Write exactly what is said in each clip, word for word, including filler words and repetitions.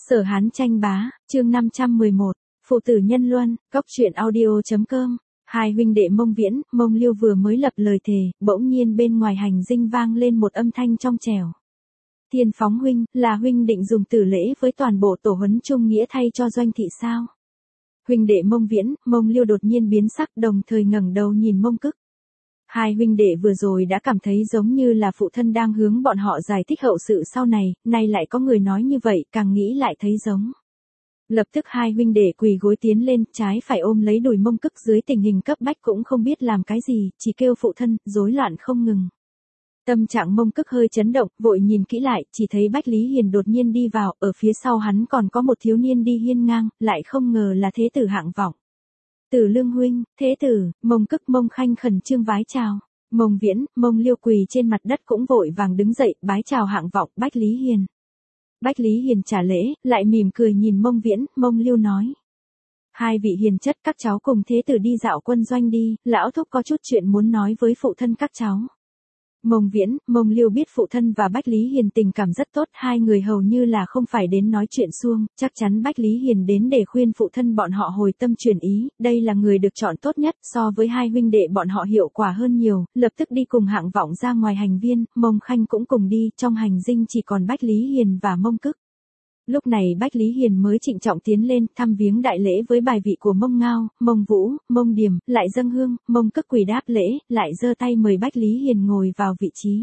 Sở Hán tranh bá, chương năm trăm mười một, Phụ tử nhân luân, cóc truyện audio.com. Hai huynh đệ Mông Viễn, Mông Liêu vừa mới lập lời thề, bỗng nhiên bên ngoài hành dinh vang lên một âm thanh trong trẻo. Thiên Phóng huynh, là huynh định dùng tử lễ với toàn bộ tổ huấn trung nghĩa thay cho Doanh thị sao? Huynh đệ Mông Viễn, Mông Liêu đột nhiên biến sắc, đồng thời ngẩng đầu nhìn Mông Cức. Hai huynh đệ vừa rồi đã cảm thấy giống như là phụ thân đang hướng bọn họ giải thích hậu sự sau này, nay lại có người nói như vậy, càng nghĩ lại thấy giống. Lập tức hai huynh đệ quỳ gối tiến lên, trái phải ôm lấy đùi Mông Cức, dưới tình hình cấp bách cũng không biết làm cái gì, chỉ kêu phụ thân, rối loạn không ngừng. Tâm trạng Mông Cức hơi chấn động, vội nhìn kỹ lại, chỉ thấy Bách Lý Hiền đột nhiên đi vào, ở phía sau hắn còn có một thiếu niên đi hiên ngang, lại không ngờ là thế tử Hạng Vọng. Tử Lương huynh, thế tử. Mông Cức Mông Khanh khẩn trương vái chào. Mông Viễn, Mông Liêu quỳ trên mặt đất cũng vội vàng đứng dậy, bái chào Hạng Vọng, Bách Lý Hiền. Bách Lý Hiền trả lễ, lại mỉm cười nhìn Mông Viễn, Mông Liêu nói. Hai vị hiền chất, các cháu cùng thế tử đi dạo quân doanh đi, lão thúc có chút chuyện muốn nói với phụ thân các cháu. Mông Viễn, Mông Liêu biết phụ thân và Bách Lý Hiền tình cảm rất tốt, hai người hầu như là không phải đến nói chuyện suông, chắc chắn Bách Lý Hiền đến để khuyên phụ thân bọn họ hồi tâm chuyển ý, đây là người được chọn tốt nhất, so với hai huynh đệ bọn họ hiệu quả hơn nhiều, lập tức đi cùng Hạng Vọng ra ngoài hành viên, Mông Khanh cũng cùng đi, trong hành dinh chỉ còn Bách Lý Hiền và Mông Cức. Lúc này Bách Lý Hiền mới trịnh trọng tiến lên, thăm viếng đại lễ với bài vị của Mông Ngao, Mông Vũ, Mông Điềm, lại dâng hương, Mông Cức quỳ đáp lễ, lại giơ tay mời Bách Lý Hiền ngồi vào vị trí.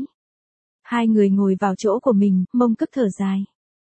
Hai người ngồi vào chỗ của mình, Mông Cức thở dài.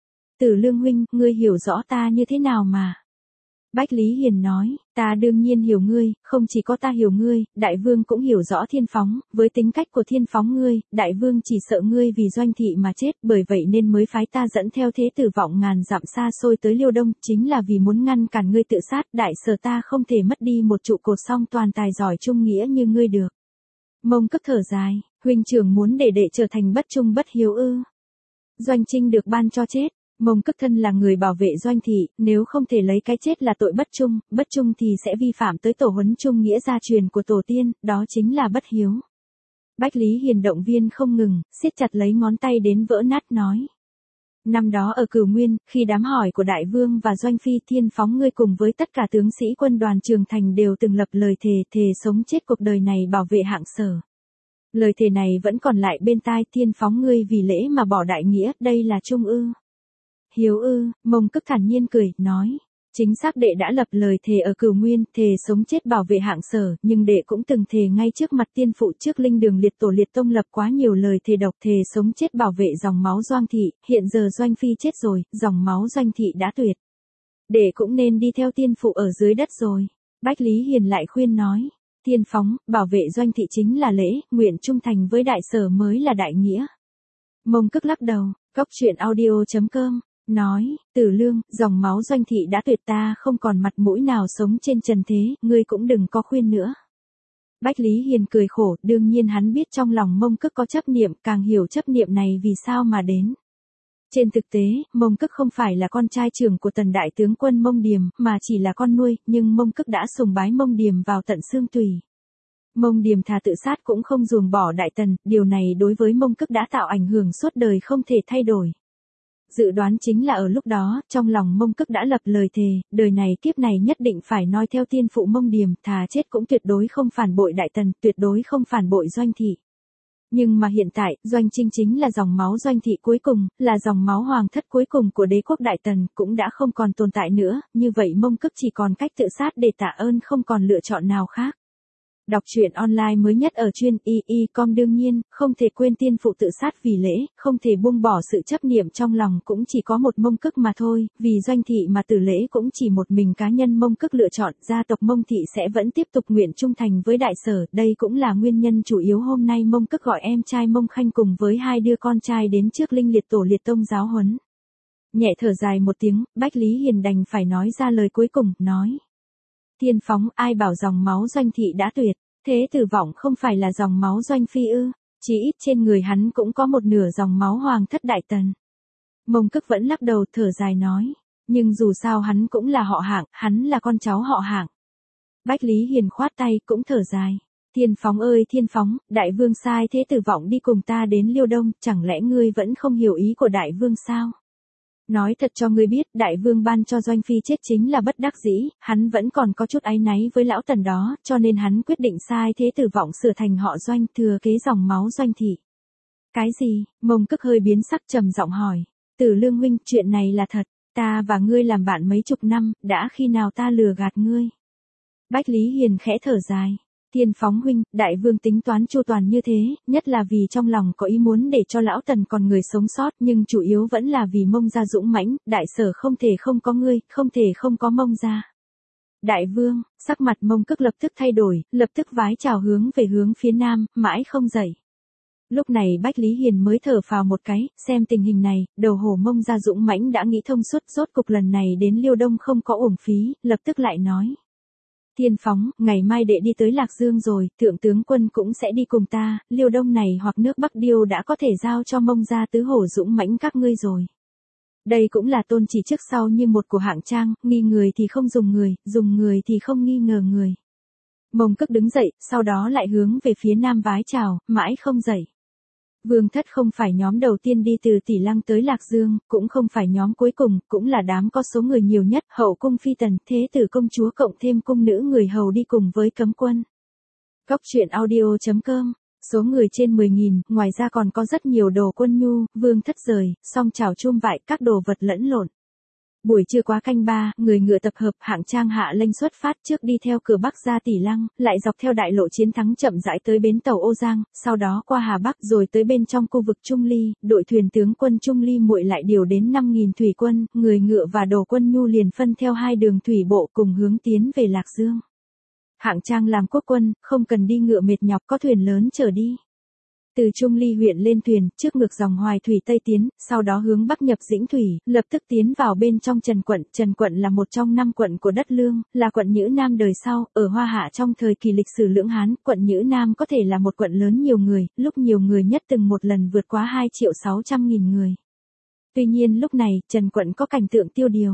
Tử Lương huynh, ngươi hiểu rõ ta như thế nào mà? Bách Lý Hiền nói, ta đương nhiên hiểu ngươi, không chỉ có ta hiểu ngươi, đại vương cũng hiểu rõ Thiên Phóng, với tính cách của Thiên Phóng ngươi, đại vương chỉ sợ ngươi vì Doanh thị mà chết, bởi vậy nên mới phái ta dẫn theo thế tử Vọng ngàn dặm xa xôi tới Liêu Đông, chính là vì muốn ngăn cản ngươi tự sát, đại sở ta không thể mất đi một trụ cột song toàn tài giỏi trung nghĩa như ngươi được. Mông Cức thở dài, huynh trưởng muốn để đệ trở thành bất trung bất hiếu ư? Doanh Trinh được ban cho chết. Mông Cức thân là người bảo vệ Doanh thị, nếu không thể lấy cái chết là tội bất trung, bất trung thì sẽ vi phạm tới tổ huấn trung nghĩa gia truyền của tổ tiên, đó chính là bất hiếu. Bách Lý Hiền động viên không ngừng, siết chặt lấy ngón tay đến vỡ nát nói. Năm đó ở Cửu Nguyên, khi đám hỏi của Đại Vương và Doanh Phi, Thiên Phóng ngươi cùng với tất cả tướng sĩ quân đoàn Trường Thành đều từng lập lời thề, thề sống chết cuộc đời này bảo vệ Hạng Sở. Lời thề này vẫn còn lại bên tai, Thiên Phóng ngươi vì lễ mà bỏ đại nghĩa, đây là trung ư? Hiếu ư? Mông Cức thản nhiên cười, nói. Chính xác đệ đã lập lời thề ở Cửu Nguyên, thề sống chết bảo vệ Hạng Sở, nhưng đệ cũng từng thề ngay trước mặt tiên phụ trước linh đường liệt tổ liệt tông lập quá nhiều lời thề độc, thề sống chết bảo vệ dòng máu Doanh thị, hiện giờ Doanh Phi chết rồi, dòng máu Doanh thị đã tuyệt. Đệ cũng nên đi theo tiên phụ ở dưới đất rồi. Bách Lý Hiền lại khuyên nói. Thiên Phóng, bảo vệ Doanh thị chính là lễ, nguyện trung thành với đại sở mới là đại nghĩa. Mông Cức lắc đầu, cóc truyện audio.com. Nói, Tử Lương, dòng máu Doanh thị đã tuyệt, ta không còn mặt mũi nào sống trên trần thế, ngươi cũng đừng có khuyên nữa. Bách Lý Hiền cười khổ, đương nhiên hắn biết trong lòng Mông Cức có chấp niệm, càng hiểu chấp niệm này vì sao mà đến. Trên thực tế, Mông Cức không phải là con trai trưởng của tần đại tướng quân Mông Điềm, mà chỉ là con nuôi, nhưng Mông Cức đã sùng bái Mông Điềm vào tận xương tùy. Mông Điềm thà tự sát cũng không ruồng bỏ đại tần, điều này đối với Mông Cức đã tạo ảnh hưởng suốt đời không thể thay đổi. Dự đoán chính là ở lúc đó, trong lòng Mông Cức đã lập lời thề, đời này kiếp này nhất định phải noi theo tiên phụ Mông Điềm, thà chết cũng tuyệt đối không phản bội đại tần, tuyệt đối không phản bội Doanh thị. Nhưng mà hiện tại, Doanh Trinh chính là dòng máu Doanh thị cuối cùng, là dòng máu hoàng thất cuối cùng của đế quốc đại tần, cũng đã không còn tồn tại nữa, như vậy Mông Cức chỉ còn cách tự sát để tạ ơn, không còn lựa chọn nào khác. Đọc truyện online mới nhất ở chuyên y y chấm com. Đương nhiên, không thể quên tiên phụ tự sát vì lễ, không thể buông bỏ sự chấp niệm trong lòng cũng chỉ có một Mông Cức mà thôi, vì Doanh thị mà tử lễ cũng chỉ một mình cá nhân Mông Cức lựa chọn, gia tộc Mông thị sẽ vẫn tiếp tục nguyện trung thành với đại sở, đây cũng là nguyên nhân chủ yếu hôm nay Mông Cức gọi em trai Mông Khanh cùng với hai đứa con trai đến trước linh liệt tổ liệt tông giáo huấn. Nhẹ thở dài một tiếng, Bách Lý Hiền đành phải nói ra lời cuối cùng, nói. Thiên Phóng, ai bảo dòng máu Doanh thị đã tuyệt, thế tử Vọng không phải là dòng máu Doanh Phi ư, chỉ ít trên người hắn cũng có một nửa dòng máu hoàng thất đại tần. Mông Cức vẫn lắc đầu thở dài nói, nhưng dù sao hắn cũng là họ Hạng, hắn là con cháu họ Hạng. Bách Lý Hiền khoát tay cũng thở dài, Thiên Phóng ơi Thiên Phóng, đại vương sai thế tử Vọng đi cùng ta đến Liêu Đông, chẳng lẽ ngươi vẫn không hiểu ý của đại vương sao? Nói thật cho ngươi biết, đại vương ban cho Doanh Phi chết chính là bất đắc dĩ, hắn vẫn còn có chút áy náy với lão Tần đó, cho nên hắn quyết định sai thế tử vọng sửa thành họ Doanh, thừa kế dòng máu Doanh thị. Cái gì? Mông Cức hơi biến sắc trầm giọng hỏi. Tử Lương huynh, chuyện này là thật, ta và ngươi làm bạn mấy chục năm, đã khi nào ta lừa gạt ngươi? Bách Lý Hiền khẽ thở dài. Thiên Phóng huynh, đại vương tính toán chu toàn như thế, nhất là vì trong lòng có ý muốn để cho lão Tần còn người sống sót, nhưng chủ yếu vẫn là vì Mông gia dũng mãnh, đại sở không thể không có ngươi, không thể không có Mông gia. Đại vương, sắc mặt Mông Cức lập tức thay đổi, lập tức vái chào hướng về hướng phía nam, mãi không dậy. Lúc này Bách Lý Hiền mới thở phào một cái, xem tình hình này, đầu hổ Mông gia dũng mãnh đã nghĩ thông suốt, rốt cục lần này đến Liêu Đông không có uổng phí, lập tức lại nói. Thiên Phóng, ngày mai đệ đi tới Lạc Dương rồi, thượng tướng quân cũng sẽ đi cùng ta, Liêu Đông này hoặc nước Bắc Điêu đã có thể giao cho Mông gia tứ hổ dũng mãnh các ngươi rồi. Đây cũng là tôn chỉ trước sau như một của hạng trang, nghi người thì không dùng người, dùng người thì không nghi ngờ người. Mông Cức đứng dậy, sau đó lại hướng về phía nam vái chào, mãi không dậy. Vương thất không phải nhóm đầu tiên đi từ Tỷ Lăng tới Lạc Dương, cũng không phải nhóm cuối cùng, cũng là đám có số người nhiều nhất, hậu cung phi tần, thế tử công chúa cộng thêm cung nữ người hầu đi cùng với cấm quân. Cốc truyện audio chấm com, số người trên mười nghìn, ngoài ra còn có rất nhiều đồ quân nhu, vương thất rời, song chảo chum vại, các đồ vật lẫn lộn. Buổi trưa quá canh ba, người ngựa tập hợp, hạng trang hạ lệnh xuất phát trước đi theo cửa Bắc ra Tỷ Lăng, lại dọc theo đại lộ chiến thắng chậm rãi tới bến tàu Ô Giang, sau đó qua Hà Bắc rồi tới bên trong khu vực Trung Ly, đội thuyền tướng quân Trung Ly muội lại điều đến năm nghìn thủy quân, người ngựa và đồ quân nhu liền phân theo hai đường thủy bộ cùng hướng tiến về Lạc Dương. Hạng trang làm quốc quân, không cần đi ngựa mệt nhọc, có thuyền lớn chở đi. Từ Trung Ly huyện lên thuyền, trước ngược dòng Hoài Thủy Tây tiến, sau đó hướng bắc nhập Dĩnh Thủy, lập tức tiến vào bên trong Trần quận. Trần quận là một trong năm quận của đất Lương, là quận Nhữ Nam đời sau, ở Hoa Hạ trong thời kỳ lịch sử Lưỡng Hán, quận Nhữ Nam có thể là một quận lớn nhiều người, lúc nhiều người nhất từng một lần vượt quá hai triệu sáu trăm nghìn người. Tuy nhiên lúc này, Trần quận có cảnh tượng tiêu điều.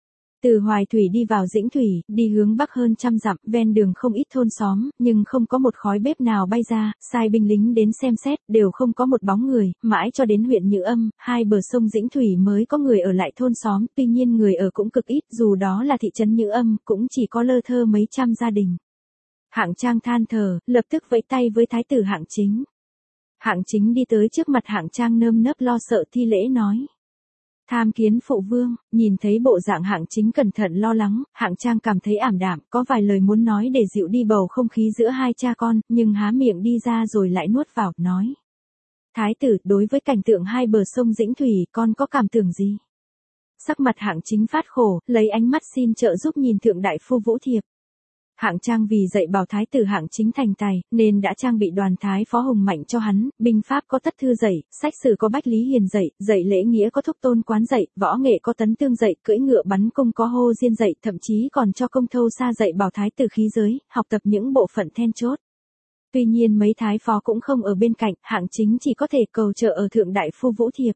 Từ Hoài Thủy đi vào Dĩnh Thủy, đi hướng bắc hơn trăm dặm, ven đường không ít thôn xóm, nhưng không có một khói bếp nào bay ra, sai binh lính đến xem xét, đều không có một bóng người, mãi cho đến huyện Nhữ Âm, hai bờ sông Dĩnh Thủy mới có người ở lại thôn xóm, tuy nhiên người ở cũng cực ít, dù đó là thị trấn Nhữ Âm, cũng chỉ có lơ thơ mấy trăm gia đình. Hạng trang than thở, lập tức vẫy tay với thái tử Hạng Chính. Hạng Chính đi tới trước mặt Hạng trang nơm nớp lo sợ thi lễ nói. Tham kiến phụ vương, nhìn thấy bộ dạng Hạng Chính cẩn thận lo lắng, Hạng trang cảm thấy ảm đạm, có vài lời muốn nói để dịu đi bầu không khí giữa hai cha con, nhưng há miệng đi ra rồi lại nuốt vào, nói. Thái tử, đối với cảnh tượng hai bờ sông Dĩnh Thủy, con có cảm tưởng gì? Sắc mặt Hạng Chính phát khổ, lấy ánh mắt xin trợ giúp nhìn thượng đại phu Vũ Thiệp. Hạng trang vì dạy bảo thái tử Hạng Chính thành tài, nên đã trang bị đoàn thái phó hùng mạnh cho hắn, binh pháp có Tất Thư dạy, sách sử có Bách Lý Hiền dạy, dạy lễ nghĩa có Thúc Tôn Quán dạy, võ nghệ có Tấn Tương dạy, cưỡi ngựa bắn cung có Hô Diên dạy, thậm chí còn cho Công Thâu Sa dạy bảo thái tử khí giới, học tập những bộ phận then chốt. Tuy nhiên mấy thái phó cũng không ở bên cạnh, Hạng Chính chỉ có thể cầu trợ ở thượng đại phu Vũ Thiệp.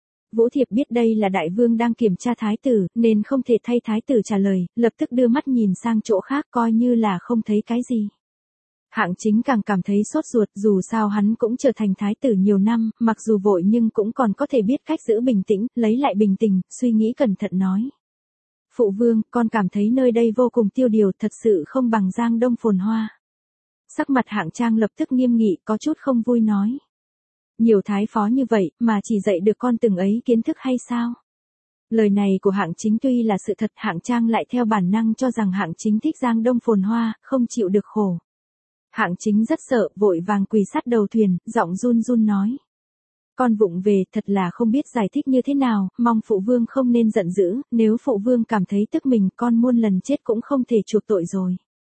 Vũ Thiệp biết đây là đại vương đang kiểm tra thái tử, nên không thể thay thái tử trả lời, lập tức đưa mắt nhìn sang chỗ khác coi như là không thấy cái gì. Hạng Chính càng cảm thấy sốt ruột, dù sao hắn cũng trở thành thái tử nhiều năm, mặc dù vội nhưng cũng còn có thể biết cách giữ bình tĩnh, lấy lại bình tĩnh, suy nghĩ cẩn thận nói. Phụ vương, con cảm thấy nơi đây vô cùng tiêu điều, thật sự không bằng Giang Đông phồn hoa. Sắc mặt Hạng trang lập tức nghiêm nghị, có chút không vui nói. Nhiều thái phó như vậy, mà chỉ dạy được con từng ấy kiến thức hay sao? Lời này của Hạng Chính tuy là sự thật, Hạng trang lại theo bản năng cho rằng Hạng Chính thích Giang Đông phồn hoa, không chịu được khổ. Hạng Chính rất sợ, vội vàng quỳ sát đầu thuyền, giọng run run nói. Con vụng về, thật là không biết giải thích như thế nào, mong phụ vương không nên giận dữ, nếu phụ vương cảm thấy tức mình, con muôn lần chết cũng không thể chuộc tội rồi.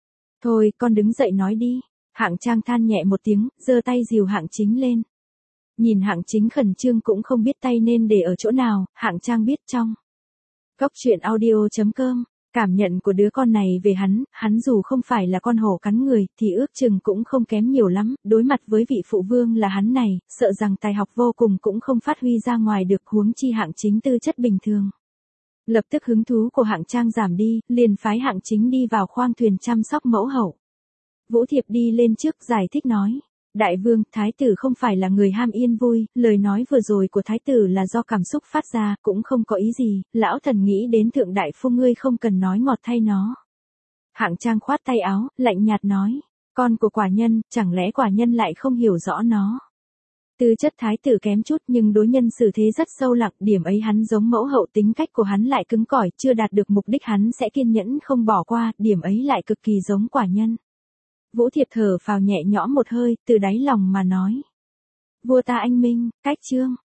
Thôi, con đứng dậy nói đi. Hạng trang than nhẹ một tiếng, giơ tay dìu Hạng Chính lên. Nhìn Hạng Chính khẩn trương cũng không biết tay nên để ở chỗ nào, Hạng trang biết trong. Cốc truyện audio chấm com, cảm nhận của đứa con này về hắn, hắn dù không phải là con hổ cắn người, thì ước chừng cũng không kém nhiều lắm, đối mặt với vị phụ vương là hắn này, sợ rằng tài học vô cùng cũng không phát huy ra ngoài được, huống chi Hạng Chính tư chất bình thường. Lập tức hứng thú của Hạng trang giảm đi, liền phái Hạng Chính đi vào khoang thuyền chăm sóc mẫu hậu. Vũ Thiệp đi lên trước giải thích nói. Đại vương, thái tử không phải là người ham yên vui, lời nói vừa rồi của thái tử là do cảm xúc phát ra, cũng không có ý gì, lão thần nghĩ đến thượng đại phu ngươi không cần nói ngọt thay nó. Hạng Trang khoát tay áo, lạnh nhạt nói, con của quả nhân, chẳng lẽ quả nhân lại không hiểu rõ nó. Tư chất thái tử kém chút nhưng đối nhân xử thế rất sâu lặng, điểm ấy hắn giống mẫu hậu, tính cách của hắn lại cứng cỏi, chưa đạt được mục đích hắn sẽ kiên nhẫn không bỏ qua, điểm ấy lại cực kỳ giống quả nhân. Vũ Thiệp thở phào nhẹ nhõm một hơi, từ đáy lòng mà nói. Vua ta anh minh, cách chương.